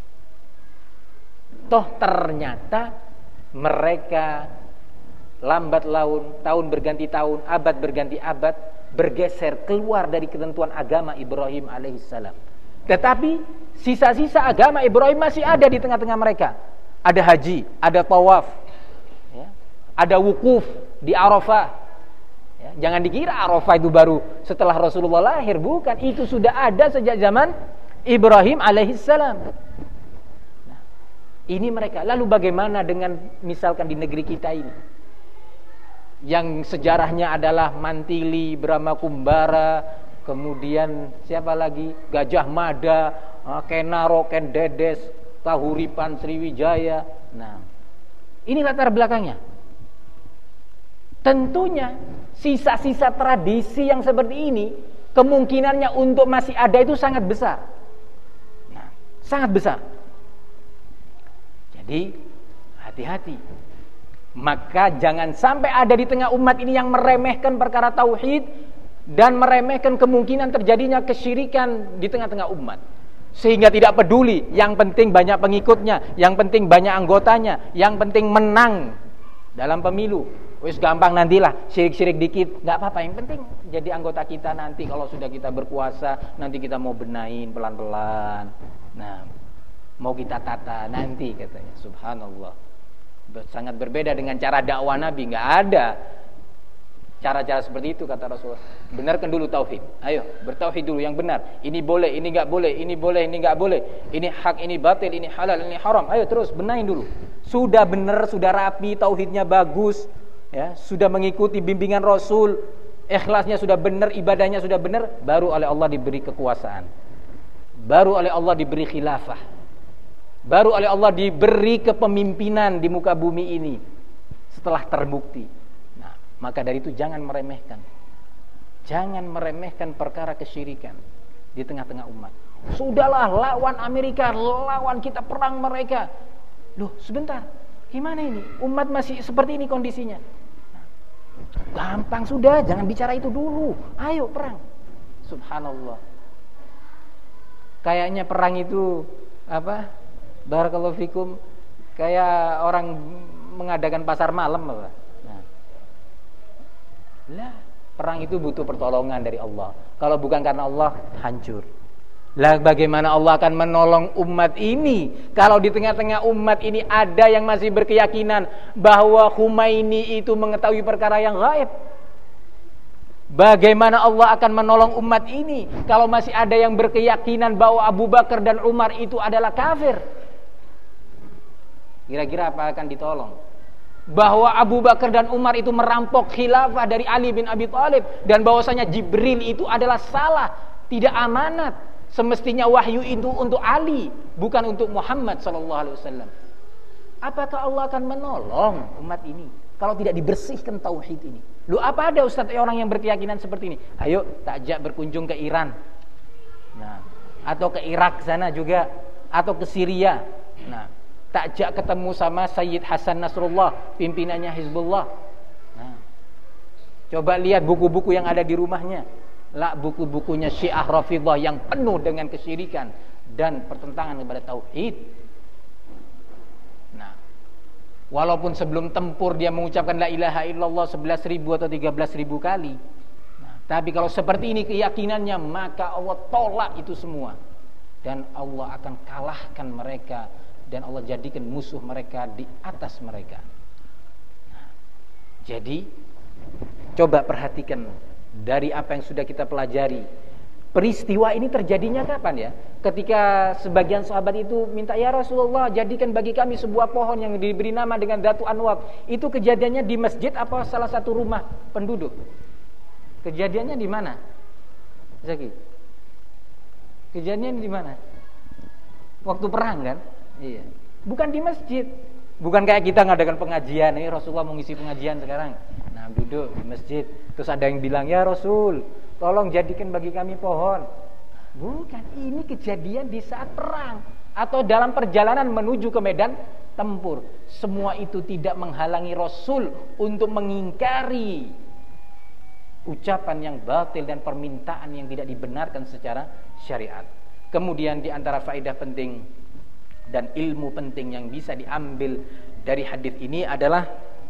Toh ternyata mereka lambat laun, tahun berganti tahun, abad berganti abad, bergeser keluar dari ketentuan agama Ibrahim alaihissalam. Tetapi sisa-sisa agama Ibrahim masih ada di tengah-tengah mereka. Ada haji, ada tawaf, ya, ada wukuf di Arafah. Ya, jangan dikira Arafah itu baru setelah Rasulullah lahir, bukan. Itu sudah ada sejak zaman Ibrahim alaihissalam. Ini mereka. Lalu bagaimana dengan misalkan di negeri kita ini, yang sejarahnya adalah Mantili, Brahma Kumbara, kemudian siapa lagi, Gajah Mada, Kenaro, Ken Dedes, Kahuripan, Sriwijaya. Nah, ini latar belakangnya. Tentunya sisa-sisa tradisi yang seperti ini kemungkinannya untuk masih ada itu sangat besar. Nah, sangat besar. Jadi hati-hati. Maka jangan sampai ada di tengah umat ini yang meremehkan perkara tauhid dan meremehkan kemungkinan terjadinya kesyirikan di tengah-tengah umat, sehingga tidak peduli, yang penting banyak pengikutnya, yang penting banyak anggotanya, yang penting menang dalam pemilu. Wis gampang, nantilah syirik-syirik dikit, nggak apa-apa, yang penting jadi anggota kita nanti kalau sudah kita berkuasa, nanti kita mau benahin pelan-pelan. Nah, mau kita tata nanti katanya. Subhanallah. Sangat berbeda dengan cara dakwah Nabi. Nggak ada cara-cara seperti itu kata Rasulullah. Benarkan dulu tauhid. Ayo bertauhid dulu yang benar. Ini boleh, ini nggak boleh. Ini boleh, ini nggak boleh. Ini hak, ini batil, ini halal, ini haram. Ayo terus benahin dulu. Sudah benar, sudah rapi, tauhidnya bagus, ya, sudah mengikuti bimbingan Rasul, ikhlasnya sudah benar, ibadahnya sudah benar, baru oleh Allah diberi kekuasaan. Baru oleh Allah diberi khilafah. Baru oleh Allah diberi kepemimpinan di muka bumi ini setelah terbukti. Nah, maka dari itu jangan meremehkan. Jangan meremehkan perkara kesyirikan di tengah-tengah umat. Sudahlah, lawan Amerika, lawan kita, perang mereka. Loh, sebentar. Gimana ini? Umat masih seperti ini kondisinya. Nah, gampang sudah, jangan bicara itu dulu. Ayo perang. Subhanallah. Kayaknya perang itu apa? Barakallahu fikum, kayak orang mengadakan pasar malam apa? Nah, lah, perang itu butuh pertolongan dari Allah. Kalau bukan karena Allah, hancur. Lah bagaimana Allah akan menolong umat ini kalau di tengah-tengah umat ini ada yang masih berkeyakinan bahwa Khomeini itu mengetahui perkara yang gaib? Bagaimana Allah akan menolong umat ini kalau masih ada yang berkeyakinan bahwa Abu Bakar dan Umar itu adalah kafir? Kira-kira apa akan ditolong? Bahwa Abu Bakar dan Umar itu merampok khilafah dari Ali bin Abi Thalib, dan bahwasanya Jibril itu adalah salah, tidak amanat. Semestinya wahyu itu untuk Ali, bukan untuk Muhammad SAW. Apakah Allah akan menolong umat ini kalau tidak dibersihkan tauhid ini? Lu apa ada Ustaz orang yang berkeyakinan seperti ini? Ayo takjak berkunjung ke Iran, nah, atau ke Irak sana juga, atau ke Syria. Nah, takjak ketemu sama Sayyid Hasan Nasrullah, pimpinannya Hizbullah. Nah, coba lihat buku-buku yang ada di rumahnya. Lah, buku-bukunya Syiah Rafidhah yang penuh dengan kesyirikan dan pertentangan kepada tauhid. Nah, walaupun sebelum tempur dia mengucapkan la ilaha illallah 11.000 atau 13.000 kali. Nah, tapi kalau seperti ini keyakinannya, maka Allah tolak itu semua. Dan Allah akan kalahkan mereka, dan Allah jadikan musuh mereka di atas mereka. Nah, jadi coba perhatikan dari apa yang sudah kita pelajari. Peristiwa ini terjadinya kapan ya? Ketika sebagian sahabat itu minta, ya Rasulullah, jadikan bagi kami sebuah pohon yang diberi nama dengan Datu Anwab. Itu kejadiannya di masjid apa salah satu rumah penduduk? Kejadiannya di mana? Zaki? Kejadiannya di mana? Waktu perang kan? Iya. Bukan di masjid. Bukan kayak kita ngadakan pengajian. Ini Rasulullah mau ngisi pengajian sekarang. Nah, duduk di masjid. Terus ada yang bilang, ya Rasul, tolong jadikan bagi kami pohon. Bukan. Ini kejadian di saat perang atau dalam perjalanan menuju ke medan tempur. Semua itu tidak menghalangi Rasul untuk mengingkari ucapan yang batil dan permintaan yang tidak dibenarkan secara syariat. Kemudian di antara faedah penting dan ilmu penting yang bisa diambil dari hadis ini adalah,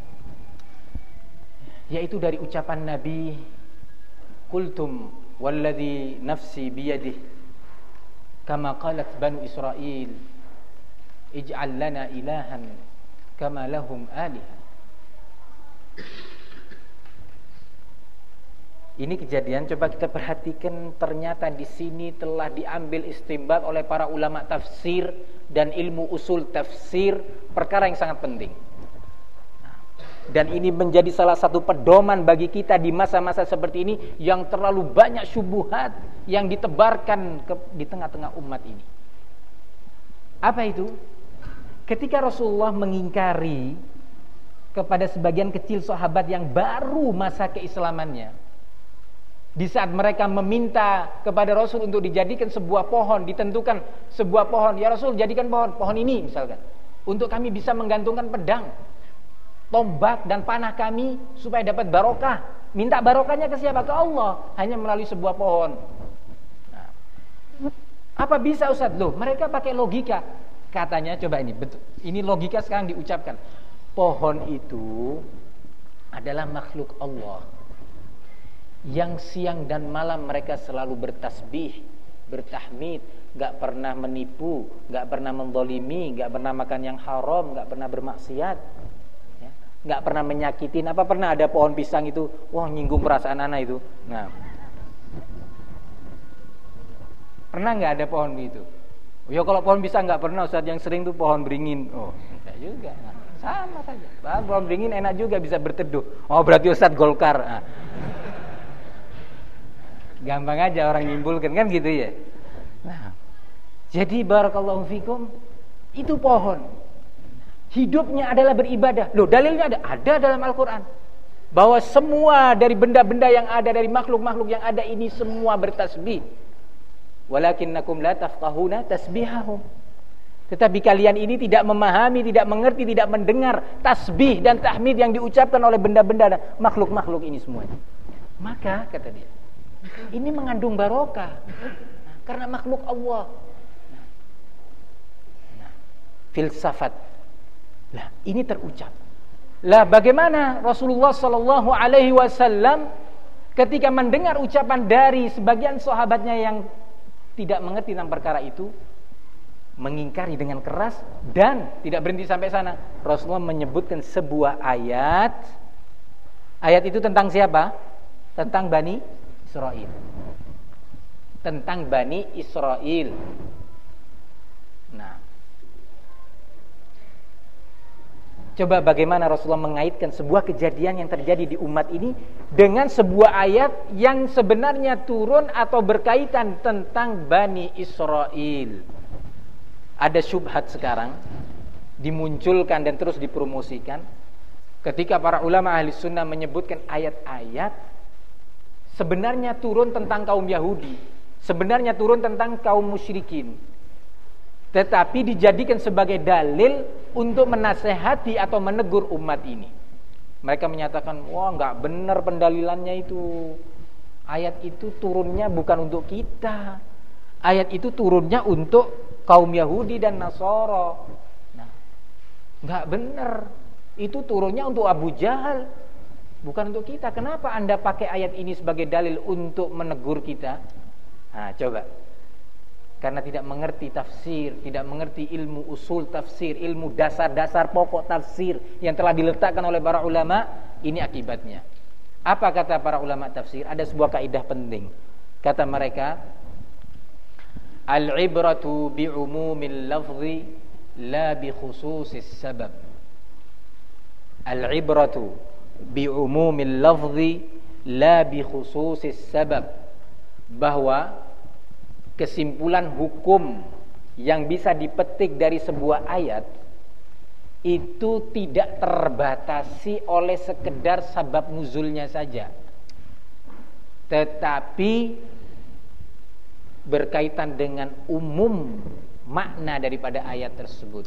yaitu dari ucapan Nabi, qultum walladhi nafsi biyadih kama qalat banu Israel ij'al lana ilahan kama lahum alihah. Ini kejadian, coba kita perhatikan, ternyata di sini telah diambil istinbat oleh para ulama tafsir dan ilmu usul tafsir, perkara yang sangat penting. Dan ini menjadi salah satu pedoman bagi kita di masa-masa seperti ini yang terlalu banyak syubhat yang ditebarkan di tengah-tengah umat ini. Apa itu? Ketika Rasulullah mengingkari kepada sebagian kecil sahabat yang baru masa keislamannya, di saat mereka meminta kepada Rasul untuk dijadikan sebuah pohon, ditentukan sebuah pohon, ya Rasul jadikan pohon ini misalkan, untuk kami bisa menggantungkan pedang, tombak dan panah kami supaya dapat barokah. Minta barokahnya ke siapa? Ke Allah, hanya melalui sebuah pohon. Nah, apa bisa Ustaz? Loh, mereka pakai logika. Katanya, coba ini, betul. Ini logika sekarang diucapkan. Pohon itu adalah makhluk Allah yang siang dan malam mereka selalu bertasbih, bertahmid, gak pernah menipu, gak pernah menzalimi, gak pernah makan yang haram, gak pernah bermaksiat, ya, gak pernah menyakitin. Apa pernah ada pohon pisang itu, wah nyinggung perasaan anak itu? Nah, pernah gak ada pohon itu? Ya kalau pohon pisang gak pernah, Ustaz, yang sering tuh pohon beringin. Oh, enggak juga. Nah, sama saja. Pohon beringin enak juga, bisa berteduh. Oh, berarti Ustaz Golkar. Nah, gampang aja orang nyimpulkan, kan gitu ya. Nah, jadi barakallahu fikum, itu pohon. Hidupnya adalah beribadah. Loh, dalilnya ada dalam Al-Qur'an. Bahwa semua dari benda-benda yang ada, dari makhluk-makhluk yang ada ini semua bertasbih. Walakinnakum la tafqahuna tasbihahum. Tetapi kalian ini tidak memahami, tidak mengerti, tidak mendengar tasbih dan tahmid yang diucapkan oleh benda-benda dan makhluk-makhluk ini semuanya. Maka kata dia, ini mengandung barokah, karena makhluk Allah. Filsafat. Lah, ini terucap. Lah, bagaimana Rasulullah sallallahu alaihi wasallam ketika mendengar ucapan dari sebagian sahabatnya yang tidak mengerti tentang perkara itu, mengingkari dengan keras, dan tidak berhenti sampai sana. Rasulullah menyebutkan sebuah ayat. Ayat itu tentang siapa? Tentang Bani Israel. Tentang Bani Israel. Nah, coba bagaimana Rasulullah mengaitkan sebuah kejadian yang terjadi di umat ini dengan sebuah ayat yang sebenarnya turun atau berkaitan tentang Bani Israel. Ada syubhat sekarang dimunculkan dan terus dipromosikan ketika para ulama ahli sunnah menyebutkan ayat-ayat sebenarnya turun tentang kaum Yahudi, sebenarnya turun tentang kaum musyrikin, tetapi dijadikan sebagai dalil untuk menasehati atau menegur umat ini. Mereka menyatakan, wah nggak benar pendalilannya itu. Ayat itu turunnya bukan untuk kita. Ayat itu turunnya untuk kaum Yahudi dan Nasara. Nah, nggak benar. Itu turunnya untuk Abu Jahal, bukan untuk kita. Kenapa Anda pakai ayat ini sebagai dalil untuk menegur kita? Nah, coba. Karena tidak mengerti tafsir, tidak mengerti ilmu usul tafsir, ilmu dasar-dasar pokok tafsir yang telah diletakkan oleh para ulama, ini akibatnya. Apa kata para ulama tafsir? Ada sebuah kaidah penting. Kata mereka, al-ibratu bi'umumil lafzi la bi khususis sabab. Al-ibratu bi'umumil lafzi la bi khususis sabab. Bahwa kesimpulan hukum yang bisa dipetik dari sebuah ayat itu tidak terbatasi oleh sekedar sabab nuzulnya saja, tetapi berkaitan dengan umum makna daripada ayat tersebut.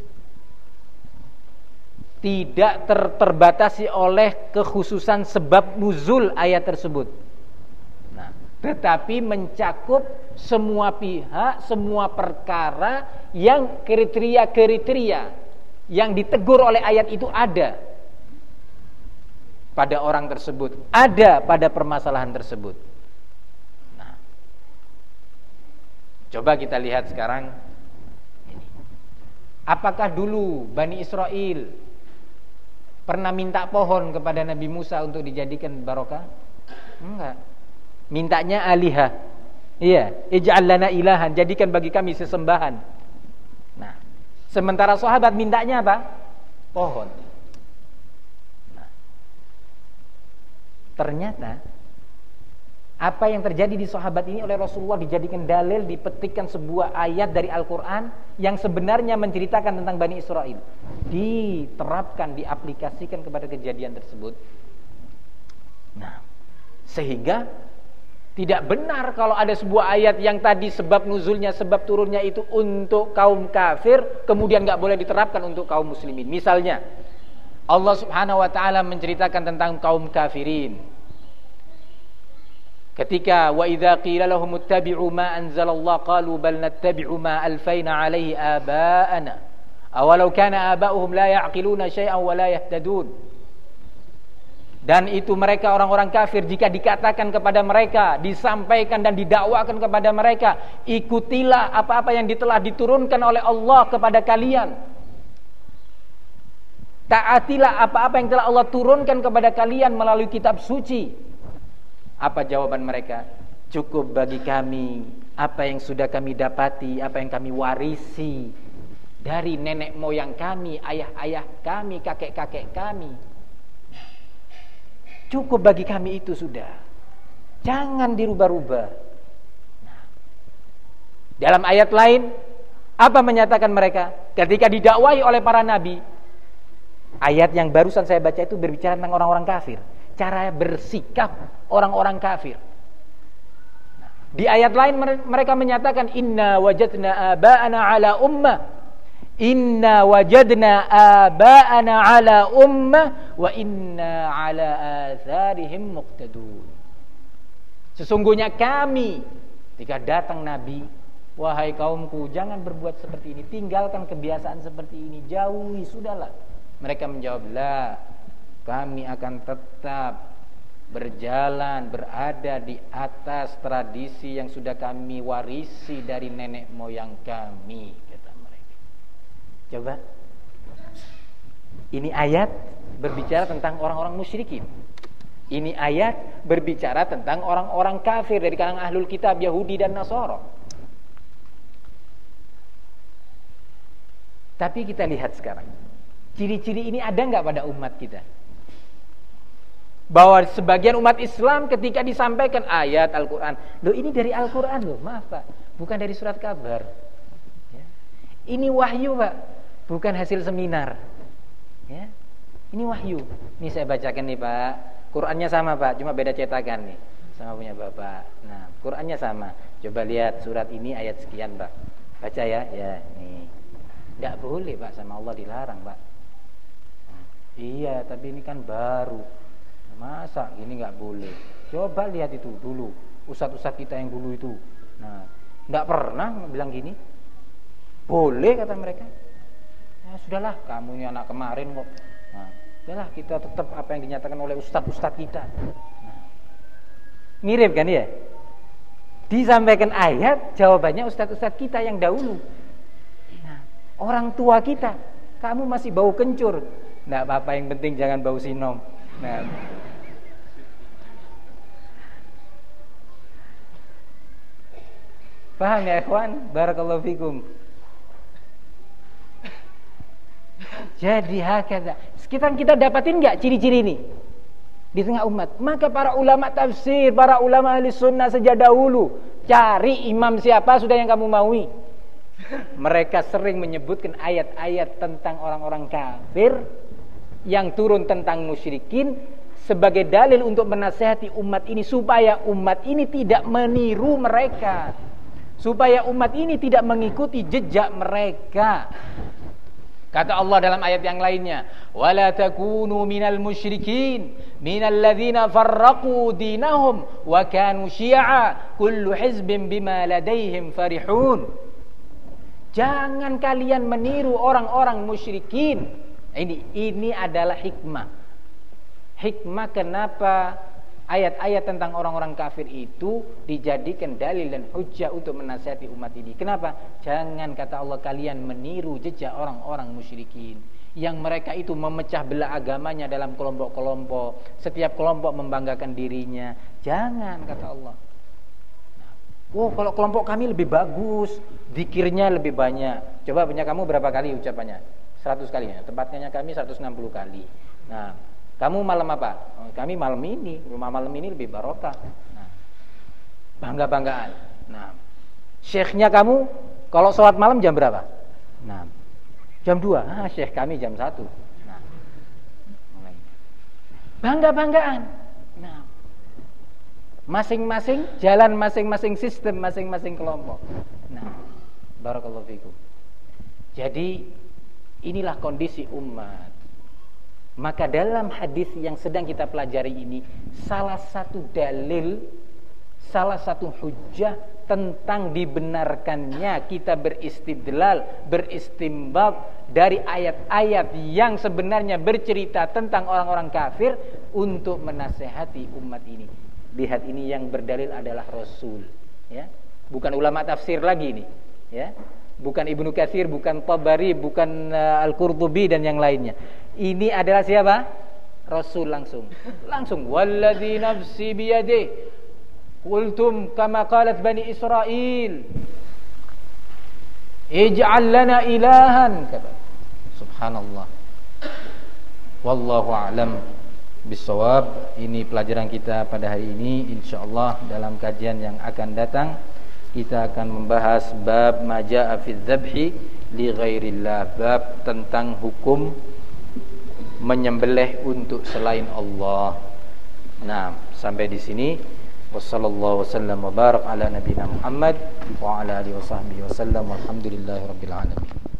Tidak terbatasi oleh kekhususan sebab nuzul ayat tersebut. Nah, tetapi mencakup semua pihak, semua perkara yang kriteria-kriteria yang ditegur oleh ayat itu ada pada orang tersebut, ada pada permasalahan tersebut. Nah, coba kita lihat sekarang ini. Apakah dulu Bani Israel pernah minta pohon kepada Nabi Musa untuk dijadikan barokah? Enggak. Mintanya alihah. Iya, ij'al lana ilahan, jadikan bagi kami sesembahan. Nah, sementara sahabat mintanya apa? Pohon. Nah, ternyata apa yang terjadi di sahabat ini oleh Rasulullah dijadikan dalil, dipetikkan sebuah ayat dari Al-Quran yang sebenarnya menceritakan tentang Bani Israel, diterapkan, diaplikasikan kepada kejadian tersebut. Nah, sehingga tidak benar kalau ada sebuah ayat yang tadi sebab nuzulnya, sebab turunnya itu untuk kaum kafir, kemudian gak boleh diterapkan untuk kaum muslimin. Misalnya Allah subhanahu wa ta'ala menceritakan tentang kaum kafirin ketika wa idza qila lahum ittabi'u ma anzalallah qalu bal nattabi'u ma alfayna alaihi aba'ana awalau kana aba'uhum la ya'qiluna syai'an wa la yahtadun. Dan itu mereka orang-orang kafir, jika dikatakan kepada mereka, disampaikan dan didakwakan kepada mereka, ikutilah apa-apa yang telah diturunkan oleh Allah kepada kalian, taatilah apa-apa yang telah Allah turunkan kepada kalian melalui kitab suci. Apa jawaban mereka? Cukup bagi kami apa yang sudah kami dapati, apa yang kami warisi dari nenek moyang kami, ayah-ayah kami, kakek-kakek kami. Cukup bagi kami itu sudah. Jangan dirubah-rubah. Nah, dalam ayat lain, apa menyatakan mereka? Ketika didakwai oleh para nabi, ayat yang barusan saya baca itu berbicara tentang orang-orang kafir, cara bersikap orang-orang kafir. Nah, di ayat lain mereka menyatakan inna wajadna aba'ana ala ummah, inna wajadna aba'ana ala ummah wa inna ala atharihim muqtadun. Sesungguhnya kami, ketika datang nabi, wahai kaumku, jangan berbuat seperti ini, tinggalkan kebiasaan seperti ini, jauhi, sudahlah. Mereka menjawab, la, kami akan tetap berjalan, berada di atas tradisi yang sudah kami warisi dari nenek moyang kami, kata mereka. Coba, ini ayat berbicara tentang orang-orang musyrikin. Ini ayat berbicara tentang orang-orang kafir dari kalangan ahlul kitab, Yahudi dan Nasara. Tapi kita lihat sekarang, ciri-ciri ini ada nggak pada umat kita? Bahwa sebagian umat Islam ketika disampaikan ayat Al-Quran, loh ini dari Al-Quran loh, maaf Pak, bukan dari surat kabar ya. Ini wahyu Pak, bukan hasil seminar ya. Ini wahyu. Ini saya bacakan nih Pak, Qurannya sama Pak, cuma beda cetakan nih, sama punya Bapak. Nah, Qurannya sama, coba lihat surat ini ayat sekian Pak, baca ya, ya nih. Nggak boleh Pak, sama Allah dilarang Pak. Iya, tapi ini kan baru. Masa ini nggak boleh? Coba lihat itu dulu, ustadz-ustadz kita yang dulu itu. Nah, nggak pernah bilang gini. Boleh kata mereka. Ya sudahlah, kamu ini anak kemarin kok. Nah, sudahlah kita tetap apa yang dinyatakan oleh ustadz-ustadz kita. Nah, mirip kan ya? Disampaikan ayat, jawabannya ustadz-ustadz kita yang dahulu. Nah, orang tua kita, kamu masih bau kencur. Nggak apa-apa, yang penting jangan bau sinom. Nah, paham ya ikhwan? Barakallahu fikum. Jadi hakada. Sekitar kita dapatin enggak ciri-ciri ini di tengah umat? Maka para ulama tafsir, para ulama ahli sunnah sejak dahulu, cari imam siapa sudah yang kamu maui. Mereka sering menyebutkan ayat-ayat tentang orang-orang kafir yang turun tentang musyrikin sebagai dalil untuk menasihati umat ini supaya umat ini tidak meniru mereka, supaya umat ini tidak mengikuti jejak mereka. Kata Allah dalam ayat yang lainnya, wala takunu minal musyrikin minal ladzina farraqu dinahum wa kanu syi'a kullu hizbin bima ladaihim farihun. Jangan kalian meniru orang-orang musyrikin. Ini adalah hikmah. Hikmah kenapa ayat-ayat tentang orang-orang kafir itu dijadikan dalil dan hujjah untuk menasihati umat ini. Kenapa? Jangan kata Allah kalian meniru jejak orang-orang musyrikin yang mereka itu memecah belah agamanya dalam kelompok-kelompok, setiap kelompok membanggakan dirinya. Jangan, kata Allah. Oh, kalau kelompok kami lebih bagus, zikirnya lebih banyak. Coba punya kamu berapa kali ucapannya? 100 kali ya. Tempatnya kami 160 kali. Nah, kamu malam apa? Oh, kami malam ini. Rumah malam ini lebih barokah. Nah, bangga-banggaan. Nah, syekhnya kamu kalau sholat malam jam berapa? Nah, jam 2. Syekh kami jam 1. Nah, bangga-banggaan. Nah, masing-masing jalan, masing-masing sistem, masing-masing kelompok. Nah, barakallahu fikum. Jadi inilah kondisi umat. Maka dalam hadis yang sedang kita pelajari ini, salah satu dalil, salah satu hujjah tentang dibenarkannya kita beristidlal, beristimbat dari ayat-ayat yang sebenarnya bercerita tentang orang-orang kafir untuk menasehati umat ini. Lihat, ini yang berdalil adalah Rasul, ya. Bukan ulama tafsir lagi ini, ya. Bukan Ibnu Katsir, bukan Tabari, bukan Al-Qurtubi dan yang lainnya. Ini adalah siapa? Rasul langsung. Walladzi nafsi biyadihi qultum kama qalat bani Israil ij'al lana ilahan, kata. Subhanallah. Wallahu a'lam bisawab. Ini pelajaran kita pada hari ini. Insyaallah dalam kajian yang akan datang kita akan membahas bab majaa fi dzabhi li ghairillah, bab tentang hukum menyembelih untuk selain Allah. Nah, sampai di sini. Wassallallahu wasallam wa barak ala nabiyina Muhammad wa ala alihi wasahbihi wasallam walhamdulillahirabbil alamin.